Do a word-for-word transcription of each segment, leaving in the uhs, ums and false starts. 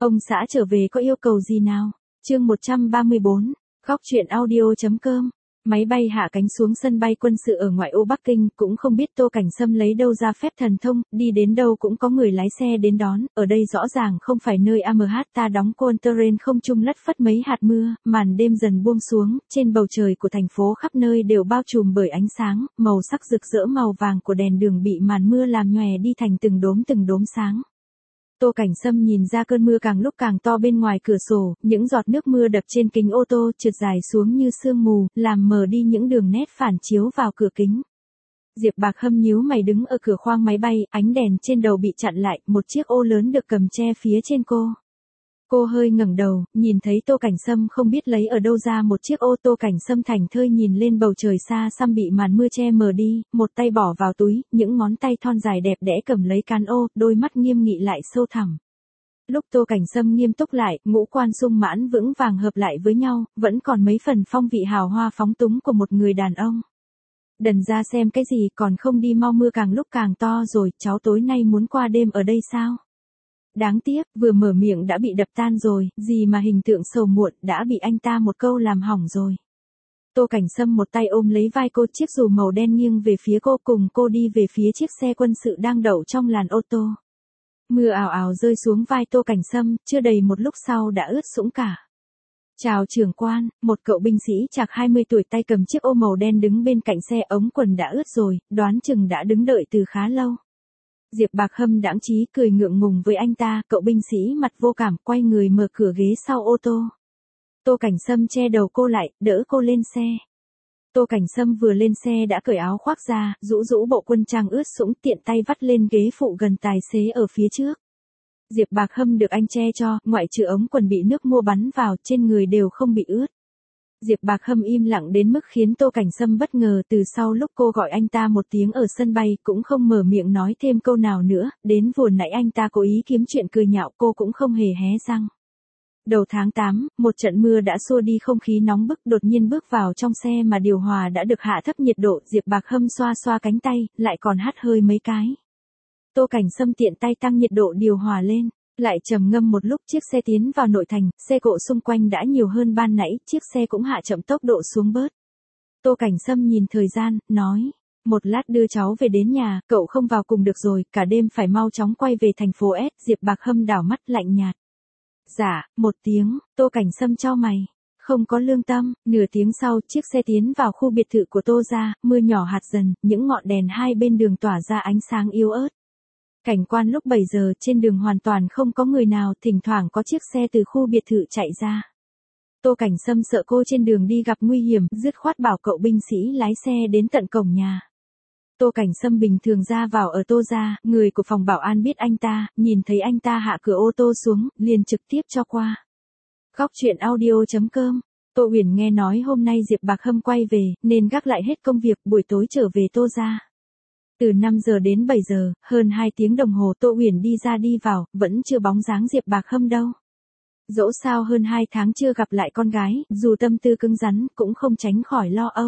Ông xã trở về có yêu cầu gì nào? Chương một trăm ba mươi bốn, Góc truyện audio.com. Máy bay hạ cánh xuống sân bay quân sự ở ngoại ô Bắc Kinh, cũng không biết Tô Cảnh Sâm lấy đâu ra phép thần thông, đi đến đâu cũng có người lái xe đến đón, ở đây rõ ràng không phải nơi a em hát ta đóng Conteren không trung lất phất mấy hạt mưa, màn đêm dần buông xuống, trên bầu trời của thành phố khắp nơi đều bao trùm bởi ánh sáng, màu sắc rực rỡ màu vàng của đèn đường bị màn mưa làm nhòe đi thành từng đốm từng đốm sáng. Tô Cảnh Sâm nhìn ra cơn mưa càng lúc càng to bên ngoài cửa sổ, những giọt nước mưa đập trên kính ô tô trượt dài xuống như sương mù, làm mờ đi những đường nét phản chiếu vào cửa kính. Diệp Bạc Hâm nhíu mày đứng ở cửa khoang máy bay, ánh đèn trên đầu bị chặn lại, một chiếc ô lớn được cầm che phía trên cô. Cô hơi ngẩng đầu, nhìn thấy Tô Cảnh Sâm không biết lấy ở đâu ra một chiếc ô. Tô Cảnh Sâm thảnh thơi nhìn lên bầu trời xa xăm bị màn mưa che mờ đi, một tay bỏ vào túi, những ngón tay thon dài đẹp đẽ cầm lấy can ô, đôi mắt nghiêm nghị lại sâu thẳm. Lúc Tô Cảnh Sâm nghiêm túc lại, ngũ quan sung mãn vững vàng hợp lại với nhau, vẫn còn mấy phần phong vị hào hoa phóng túng của một người đàn ông. Đần ra xem cái gì, còn không đi mau, mưa càng lúc càng to rồi, cháu tối nay muốn qua đêm ở đây sao? Đáng tiếc, vừa mở miệng đã bị đập tan rồi, gì mà hình tượng sầu muộn, đã bị anh ta một câu làm hỏng rồi. Tô Cảnh Sâm một tay ôm lấy vai cô, chiếc dù màu đen nghiêng về phía cô, cùng cô đi về phía chiếc xe quân sự đang đậu trong làn ô tô. Mưa ào ào rơi xuống vai Tô Cảnh Sâm, chưa đầy một lúc sau đã ướt sũng cả. Chào trưởng quan, một cậu binh sĩ chạc hai mươi tuổi tay cầm chiếc ô màu đen đứng bên cạnh xe, ống quần đã ướt rồi, đoán chừng đã đứng đợi từ khá lâu. Diệp Bạc Hâm đãng trí cười ngượng ngùng với anh ta, cậu binh sĩ mặt vô cảm quay người mở cửa ghế sau ô tô. Tô Cảnh Sâm che đầu cô lại, đỡ cô lên xe. Tô Cảnh Sâm vừa lên xe đã cởi áo khoác ra, rũ rũ bộ quân trang ướt sũng, tiện tay vắt lên ghế phụ gần tài xế ở phía trước. Diệp Bạc Hâm được anh che cho, ngoại trừ ống quần bị nước mưa bắn vào, trên người đều không bị ướt. Diệp Bạc Hâm im lặng đến mức khiến Tô Cảnh Sâm bất ngờ, từ sau lúc cô gọi anh ta một tiếng ở sân bay cũng không mở miệng nói thêm câu nào nữa, đến vừa nãy anh ta cố ý kiếm chuyện cười nhạo cô cũng không hề hé răng. Đầu tháng tám, một trận mưa đã xua đi không khí nóng bức, đột nhiên bước vào trong xe mà điều hòa đã được hạ thấp nhiệt độ, Diệp Bạc Hâm xoa xoa cánh tay, lại còn hắt hơi mấy cái. Tô Cảnh Sâm tiện tay tăng nhiệt độ điều hòa lên. Lại trầm ngâm một lúc, chiếc xe tiến vào nội thành, xe cộ xung quanh đã nhiều hơn ban nãy, chiếc xe cũng hạ chậm tốc độ xuống bớt. Tô Cảnh Sâm nhìn thời gian, nói, một lát đưa cháu về đến nhà, cậu không vào cùng được rồi, cả đêm phải mau chóng quay về thành phố S. Diệp Bạc Hâm đảo mắt lạnh nhạt. Dạ, một tiếng, Tô Cảnh Sâm chau mày. Không có lương tâm. Nửa tiếng sau, chiếc xe tiến vào khu biệt thự của Tô gia, mưa nhỏ hạt dần, những ngọn đèn hai bên đường tỏa ra ánh sáng yếu ớt. Cảnh quan lúc bảy giờ, trên đường hoàn toàn không có người nào, thỉnh thoảng có chiếc xe từ khu biệt thự chạy ra. Tô Cảnh Sâm sợ cô trên đường đi gặp nguy hiểm, dứt khoát bảo cậu binh sĩ lái xe đến tận cổng nhà. Tô Cảnh Sâm bình thường ra vào ở Tô gia, người của phòng bảo an biết anh ta, nhìn thấy anh ta hạ cửa ô tô xuống, liền trực tiếp cho qua. Góc truyện audio.com. Tô Uyển nghe nói hôm nay Diệp Bạc Hâm quay về, nên gác lại hết công việc, buổi tối trở về Tô gia. Từ năm giờ đến bảy giờ, hơn hai tiếng đồng hồ Tô Uyển đi ra đi vào, vẫn chưa bóng dáng Diệp Bạc Hâm đâu. Dẫu sao hơn hai tháng chưa gặp lại con gái, dù tâm tư cứng rắn, cũng không tránh khỏi lo âu.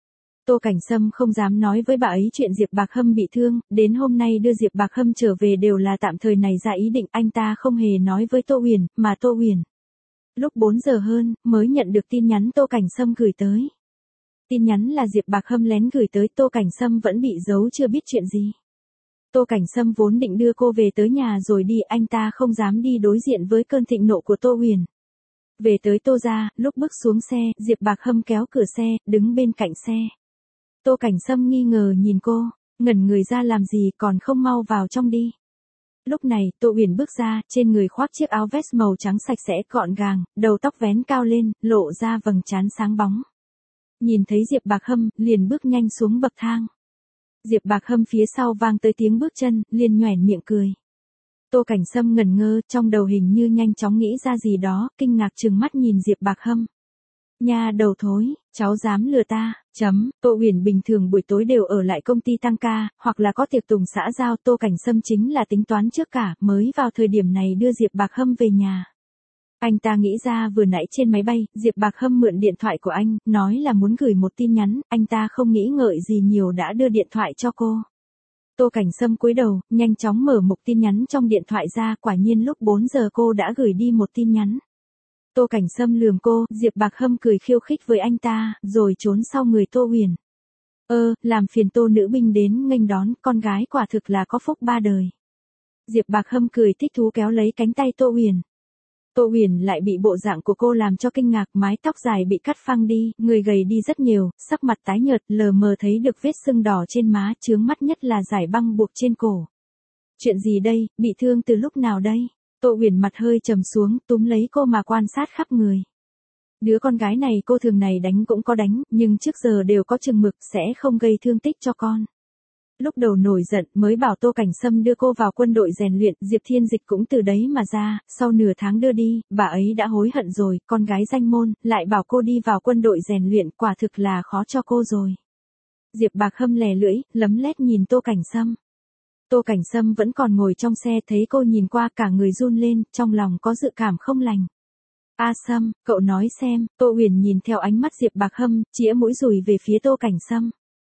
Tô Cảnh Sâm không dám nói với bà ấy chuyện Diệp Bạc Hâm bị thương, đến hôm nay đưa Diệp Bạc Hâm trở về đều là tạm thời này ra ý định, anh ta không hề nói với Tô Uyển, mà Tô Uyển. Lúc bốn giờ hơn, mới nhận được tin nhắn Tô Cảnh Sâm gửi tới. Tin nhắn là Diệp Bạc Hâm lén gửi tới, Tô Cảnh Sâm vẫn bị giấu chưa biết chuyện gì. Tô Cảnh Sâm vốn định đưa cô về tới nhà rồi đi, anh ta không dám đi đối diện với cơn thịnh nộ của Tô Uyển. Về tới Tô gia, lúc bước xuống xe, Diệp Bạc Hâm kéo cửa xe, đứng bên cạnh xe. Tô Cảnh Sâm nghi ngờ nhìn cô, ngẩn người ra làm gì, còn không mau vào trong đi. Lúc này, Tô Uyển bước ra, trên người khoác chiếc áo vest màu trắng sạch sẽ gọn gàng, đầu tóc vén cao lên, lộ ra vầng trán sáng bóng. Nhìn thấy Diệp Bạc Hâm, liền bước nhanh xuống bậc thang. Diệp Bạc Hâm phía sau vang tới tiếng bước chân, liền nhoẻn miệng cười. Tô Cảnh Sâm ngẩn ngơ, trong đầu hình như nhanh chóng nghĩ ra gì đó, kinh ngạc trừng mắt nhìn Diệp Bạc Hâm. Nha đầu thối, cháu dám lừa ta, chấm, Tô Uyển bình thường buổi tối đều ở lại công ty tăng ca, hoặc là có tiệc tùng xã giao, Tô Cảnh Sâm chính là tính toán trước cả, mới vào thời điểm này đưa Diệp Bạc Hâm về nhà. Anh ta nghĩ ra vừa nãy trên máy bay, Diệp Bạc Hâm mượn điện thoại của anh, nói là muốn gửi một tin nhắn, anh ta không nghĩ ngợi gì nhiều đã đưa điện thoại cho cô. Tô Cảnh Sâm cúi đầu, nhanh chóng mở mục tin nhắn trong điện thoại ra, quả nhiên lúc bốn giờ cô đã gửi đi một tin nhắn. Tô Cảnh Sâm lườm cô, Diệp Bạc Hâm cười khiêu khích với anh ta, rồi trốn sau người Tô Huyền. Ơ, làm phiền Tô nữ binh đến nghênh đón, con gái quả thực là có phúc ba đời. Diệp Bạc Hâm cười thích thú kéo lấy cánh tay Tô Huyền. Tô Huyền lại bị bộ dạng của cô làm cho kinh ngạc, mái tóc dài bị cắt phăng đi, người gầy đi rất nhiều, sắc mặt tái nhợt, lờ mờ thấy được vết sưng đỏ trên má, chướng mắt nhất là dải băng buộc trên cổ. Chuyện gì đây, bị thương từ lúc nào đây? Tô Huyền mặt hơi trầm xuống, túm lấy cô mà quan sát khắp người. Đứa con gái này cô thường này đánh cũng có đánh, nhưng trước giờ đều có chừng mực, sẽ không gây thương tích cho con. Lúc đầu nổi giận mới bảo Tô Cảnh Sâm đưa cô vào quân đội rèn luyện, Diệp Thiên Dịch cũng từ đấy mà ra, sau nửa tháng đưa đi, bà ấy đã hối hận rồi, con gái danh môn, lại bảo cô đi vào quân đội rèn luyện, quả thực là khó cho cô rồi. Diệp Bạc Hâm lè lưỡi, lấm lét nhìn Tô Cảnh Sâm. Tô Cảnh Sâm vẫn còn ngồi trong xe, thấy cô nhìn qua cả người run lên, trong lòng có dự cảm không lành. A Sâm, cậu nói xem, Tô Huyền nhìn theo ánh mắt Diệp Bạc Hâm, chĩa mũi dùi về phía Tô Cảnh Sâm.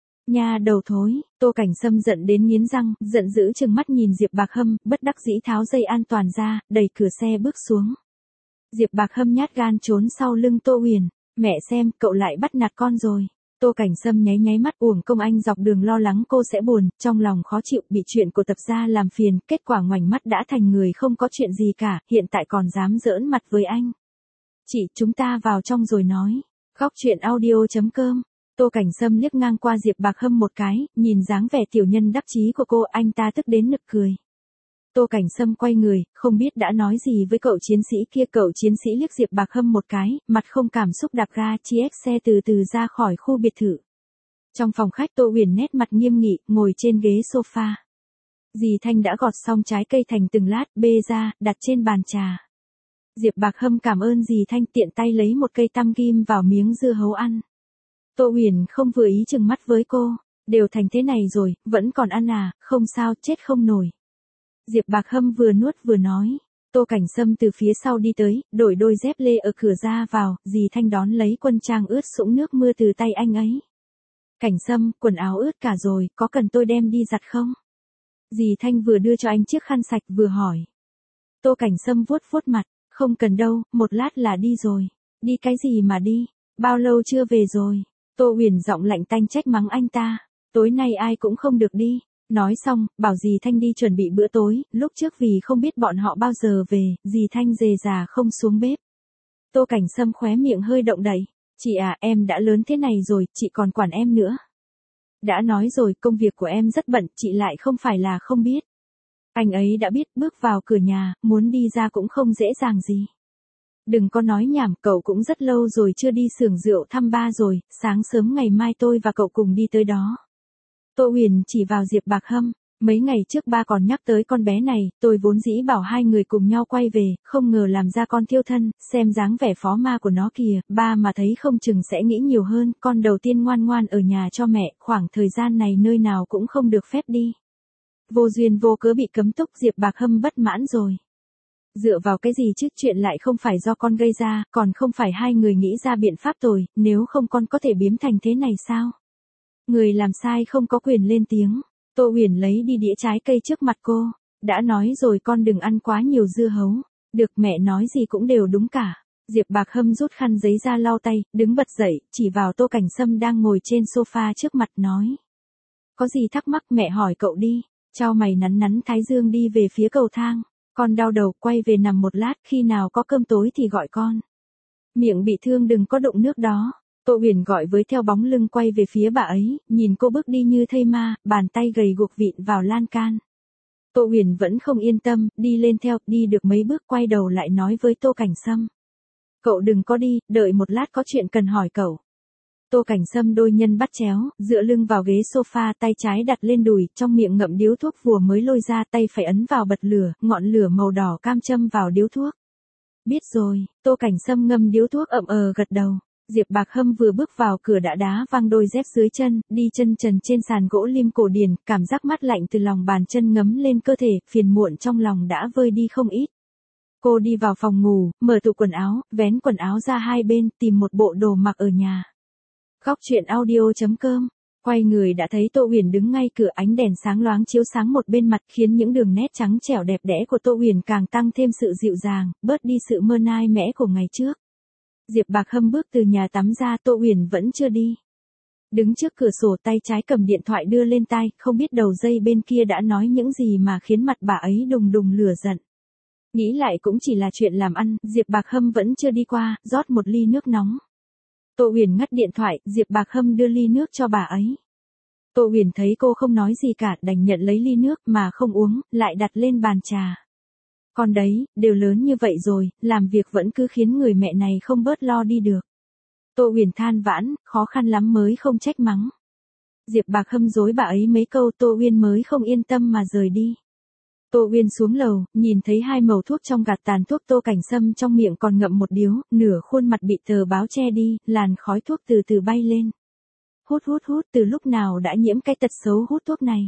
Nha đầu thối, Tô Cảnh Sâm giận đến nghiến răng, giận dữ trừng mắt nhìn Diệp Bạc Hâm, bất đắc dĩ tháo dây an toàn ra, đẩy cửa xe bước xuống. Diệp Bạc Hâm nhát gan trốn sau lưng Tô Huyền, mẹ xem, cậu lại bắt nạt con rồi. Tô Cảnh Sâm nháy nháy mắt, uổng công anh dọc đường lo lắng cô sẽ buồn, trong lòng khó chịu, bị chuyện của tập gia làm phiền, kết quả ngoảnh mắt đã thành người không có chuyện gì cả, hiện tại còn dám giỡn mặt với anh. Chị, chúng ta vào trong rồi nói. Khóc chuyện audio chấm com. Tô Cảnh Sâm liếc ngang qua Diệp Bạc Hâm một cái, nhìn dáng vẻ tiểu nhân đắc chí của cô, anh ta tức đến nực cười. Tô Cảnh Sâm quay người, không biết đã nói gì với cậu chiến sĩ kia, cậu chiến sĩ liếc Diệp Bạc Hâm một cái, mặt không cảm xúc đạp ga chiếc xe từ từ ra khỏi khu biệt thự. Trong phòng khách Tô Huyền nét mặt nghiêm nghị, ngồi trên ghế sofa. Dì Thanh đã gọt xong trái cây thành từng lát, bê ra, đặt trên bàn trà. Diệp Bạc Hâm cảm ơn dì Thanh, tiện tay lấy một cây tăm ghim vào miếng dưa hấu ăn. Tô Huyền không vừa ý chừng mắt với cô, đều thành thế này rồi, vẫn còn ăn à, không sao, chết không nổi. Diệp Bạc Hâm vừa nuốt vừa nói. Tô Cảnh Sâm từ phía sau đi tới, đổi đôi dép lê ở cửa ra vào, dì Thanh đón lấy quân trang ướt sũng nước mưa từ tay anh ấy. Cảnh Sâm, quần áo ướt cả rồi, có cần tôi đem đi giặt không? Dì Thanh vừa đưa cho anh chiếc khăn sạch vừa hỏi. Tô Cảnh Sâm vuốt vuốt mặt, không cần đâu, một lát là đi rồi. Đi cái gì mà đi, bao lâu chưa về rồi? Tô Huyền giọng lạnh tanh trách mắng anh ta, tối nay ai cũng không được đi. Nói xong, bảo dì Thanh đi chuẩn bị bữa tối, lúc trước vì không biết bọn họ bao giờ về, dì Thanh dề già không xuống bếp. Tô Cảnh Sâm khóe miệng hơi động đậy, chị à, em đã lớn thế này rồi, chị còn quản em nữa. Đã nói rồi, công việc của em rất bận, chị lại không phải là không biết. Anh ấy đã biết, bước vào cửa nhà, muốn đi ra cũng không dễ dàng gì. Đừng có nói nhảm, cậu cũng rất lâu rồi chưa đi xưởng rượu thăm ba rồi, sáng sớm ngày mai tôi và cậu cùng đi tới đó. Tô Huyền chỉ vào Diệp Bạc Hâm, mấy ngày trước ba còn nhắc tới con bé này, tôi vốn dĩ bảo hai người cùng nhau quay về, không ngờ làm ra con thiêu thân, xem dáng vẻ phó ma của nó kìa, ba mà thấy không chừng sẽ nghĩ nhiều hơn, con đầu tiên ngoan ngoan ở nhà cho mẹ, khoảng thời gian này nơi nào cũng không được phép đi. Vô duyên vô cớ bị cấm túc, Diệp Bạc Hâm bất mãn rồi. Dựa vào cái gì chứ, chuyện lại không phải do con gây ra, còn không phải hai người nghĩ ra biện pháp rồi, nếu không con có thể biếm thành thế này sao? Người làm sai không có quyền lên tiếng. Tô Huyền lấy đi đĩa trái cây trước mặt cô. Đã nói rồi con đừng ăn quá nhiều dưa hấu. Được, mẹ nói gì cũng đều đúng cả. Diệp Bạc Hâm rút khăn giấy ra lau tay, đứng bật dậy, chỉ vào Tô Cảnh Sâm đang ngồi trên sofa trước mặt nói. Có gì thắc mắc mẹ hỏi cậu đi. Chao mày nắn nắn thái dương đi về phía cầu thang. Con đau đầu, quay về nằm một lát, khi nào có cơm tối thì gọi con. Miệng bị thương đừng có đụng nước đó. Tô Huyền gọi với theo bóng lưng quay về phía bà ấy, nhìn cô bước đi như thây ma, bàn tay gầy guộc vịn vào lan can. Tô Huyền vẫn không yên tâm, đi lên theo, đi được mấy bước quay đầu lại nói với Tô Cảnh Sâm. Cậu đừng có đi, đợi một lát có chuyện cần hỏi cậu. Tô Cảnh Sâm đôi nhân bắt chéo, dựa lưng vào ghế sofa, tay trái đặt lên đùi, trong miệng ngậm điếu thuốc vừa mới lôi ra, tay phải ấn vào bật lửa, ngọn lửa màu đỏ cam châm vào điếu thuốc. Biết rồi, Tô Cảnh Sâm ngâm điếu thuốc ậm ờ gật đầu. Diệp Bạc Hâm vừa bước vào cửa đã đá văng đôi dép dưới chân, đi chân trần trên sàn gỗ lim cổ điển, cảm giác mát lạnh từ lòng bàn chân ngấm lên cơ thể, phiền muộn trong lòng đã vơi đi không ít. Cô đi vào phòng ngủ, mở tủ quần áo, vén quần áo ra hai bên, tìm một bộ đồ mặc ở nhà. Khóc chuyện audio chấm com Quay người đã thấy Tô Huyền đứng ngay cửa, ánh đèn sáng loáng chiếu sáng một bên mặt khiến những đường nét trắng trẻo đẹp đẽ của Tô Huyền càng tăng thêm sự dịu dàng, bớt đi sự mơ nai mẽ của ngày trước. Diệp Bạc Hâm bước từ nhà tắm ra, Tô Huyền vẫn chưa đi. Đứng trước cửa sổ, tay trái cầm điện thoại đưa lên tai, không biết đầu dây bên kia đã nói những gì mà khiến mặt bà ấy đùng đùng lửa giận. Nghĩ lại cũng chỉ là chuyện làm ăn, Diệp Bạc Hâm vẫn chưa đi qua, rót một ly nước nóng. Tô Huyền ngắt điện thoại, Diệp Bạc Hâm đưa ly nước cho bà ấy. Tô Huyền thấy cô không nói gì cả, đành nhận lấy ly nước mà không uống, lại đặt lên bàn trà. Con đấy, đều lớn như vậy rồi, làm việc vẫn cứ khiến người mẹ này không bớt lo đi được. Tô Huyền than vãn, khó khăn lắm mới không trách mắng. Diệp Bạc Hâm dối bà ấy mấy câu, Tô Huyền mới không yên tâm mà rời đi. Tô Huyền xuống lầu, nhìn thấy hai mẩu thuốc trong gạt tàn thuốc, Tô Cảnh Sâm trong miệng còn ngậm một điếu, nửa khuôn mặt bị tờ báo che đi, làn khói thuốc từ từ bay lên. Hút hút hút, từ lúc nào đã nhiễm cái tật xấu hút thuốc này.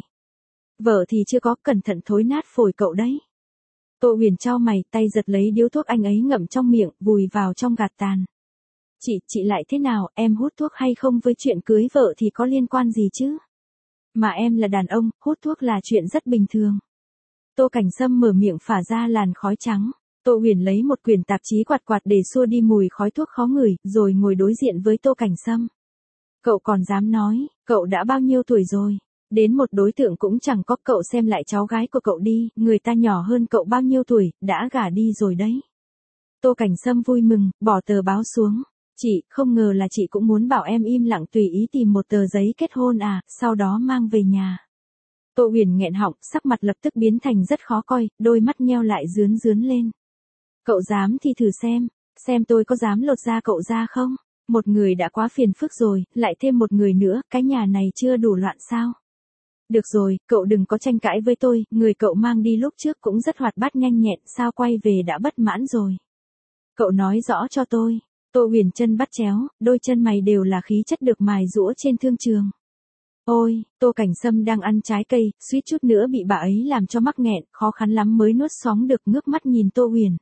Vợ thì chưa có, cẩn thận thối nát phổi cậu đấy. Tô Huyền chau mày, tay giật lấy điếu thuốc anh ấy ngậm trong miệng, vùi vào trong gạt tàn. Chị, chị lại thế nào, em hút thuốc hay không với chuyện cưới vợ thì có liên quan gì chứ? Mà em là đàn ông, hút thuốc là chuyện rất bình thường. Tô Cảnh Sâm mở miệng phả ra làn khói trắng. Tô Huyền lấy một quyển tạp chí quạt quạt để xua đi mùi khói thuốc khó ngửi, rồi ngồi đối diện với Tô Cảnh Sâm. Cậu còn dám nói, cậu đã bao nhiêu tuổi rồi? Đến một đối tượng cũng chẳng có, cậu xem lại cháu gái của cậu đi, người ta nhỏ hơn cậu bao nhiêu tuổi, đã gả đi rồi đấy. Tô Cảnh Sâm vui mừng, bỏ tờ báo xuống. Chị, không ngờ là chị cũng muốn bảo em im lặng tùy ý tìm một tờ giấy kết hôn à, sau đó mang về nhà. Tô Huyền nghẹn họng, sắc mặt lập tức biến thành rất khó coi, đôi mắt nheo lại rướn rướn lên. Cậu dám thì thử xem, xem tôi có dám lột da cậu ra không? Một người đã quá phiền phức rồi, lại thêm một người nữa, cái nhà này chưa đủ loạn sao? Được rồi, cậu đừng có tranh cãi với tôi, người cậu mang đi lúc trước cũng rất hoạt bát nhanh nhẹn, sao quay về đã bất mãn rồi? Cậu nói rõ cho tôi. Tô Huyền chân bắt chéo, đôi chân mày đều là khí chất được mài giũa trên thương trường. Ôi, Tô Cảnh Sâm đang ăn trái cây, suýt chút nữa bị bà ấy làm cho mắc nghẹn, khó khăn lắm mới nuốt xoóng được, ngước mắt nhìn Tô Huyền.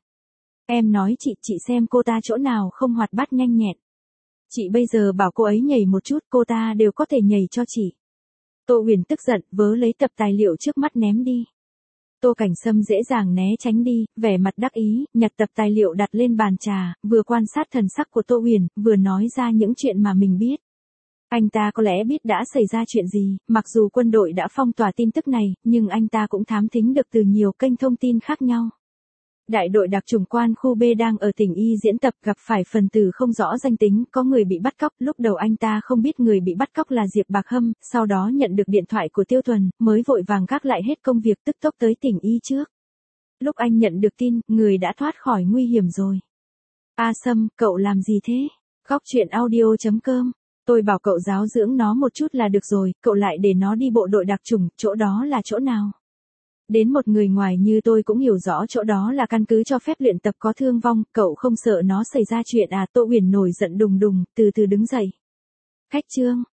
Em nói chị, chị xem cô ta chỗ nào không hoạt bát nhanh nhẹn. Chị bây giờ bảo cô ấy nhảy một chút, cô ta đều có thể nhảy cho chị. Tô Huyền tức giận, vớ lấy tập tài liệu trước mắt ném đi. Tô Cảnh Sâm dễ dàng né tránh đi, vẻ mặt đắc ý, nhặt tập tài liệu đặt lên bàn trà, vừa quan sát thần sắc của Tô Huyền, vừa nói ra những chuyện mà mình biết. Anh ta có lẽ biết đã xảy ra chuyện gì, mặc dù quân đội đã phong tỏa tin tức này, nhưng anh ta cũng thám thính được từ nhiều kênh thông tin khác nhau. Đại đội đặc chủng quan khu B đang ở tỉnh Y diễn tập, gặp phải phần tử không rõ danh tính, có người bị bắt cóc, lúc đầu anh ta không biết người bị bắt cóc là Diệp Bạc Hâm, sau đó nhận được điện thoại của Tiêu Thuần, mới vội vàng gác lại hết công việc tức tốc tới tỉnh Y trước. Lúc anh nhận được tin, người đã thoát khỏi nguy hiểm rồi. A Sâm, cậu làm gì thế? Góc truyện audio chấm com. Tôi bảo cậu giáo dưỡng nó một chút là được rồi, cậu lại để nó đi bộ đội đặc chủng, chỗ đó là chỗ nào? Đến một người ngoài như tôi cũng hiểu rõ chỗ đó là căn cứ cho phép luyện tập có thương vong, cậu không sợ nó xảy ra chuyện à? Tô Huyền nổi giận đùng đùng, từ từ đứng dậy. Khách trương,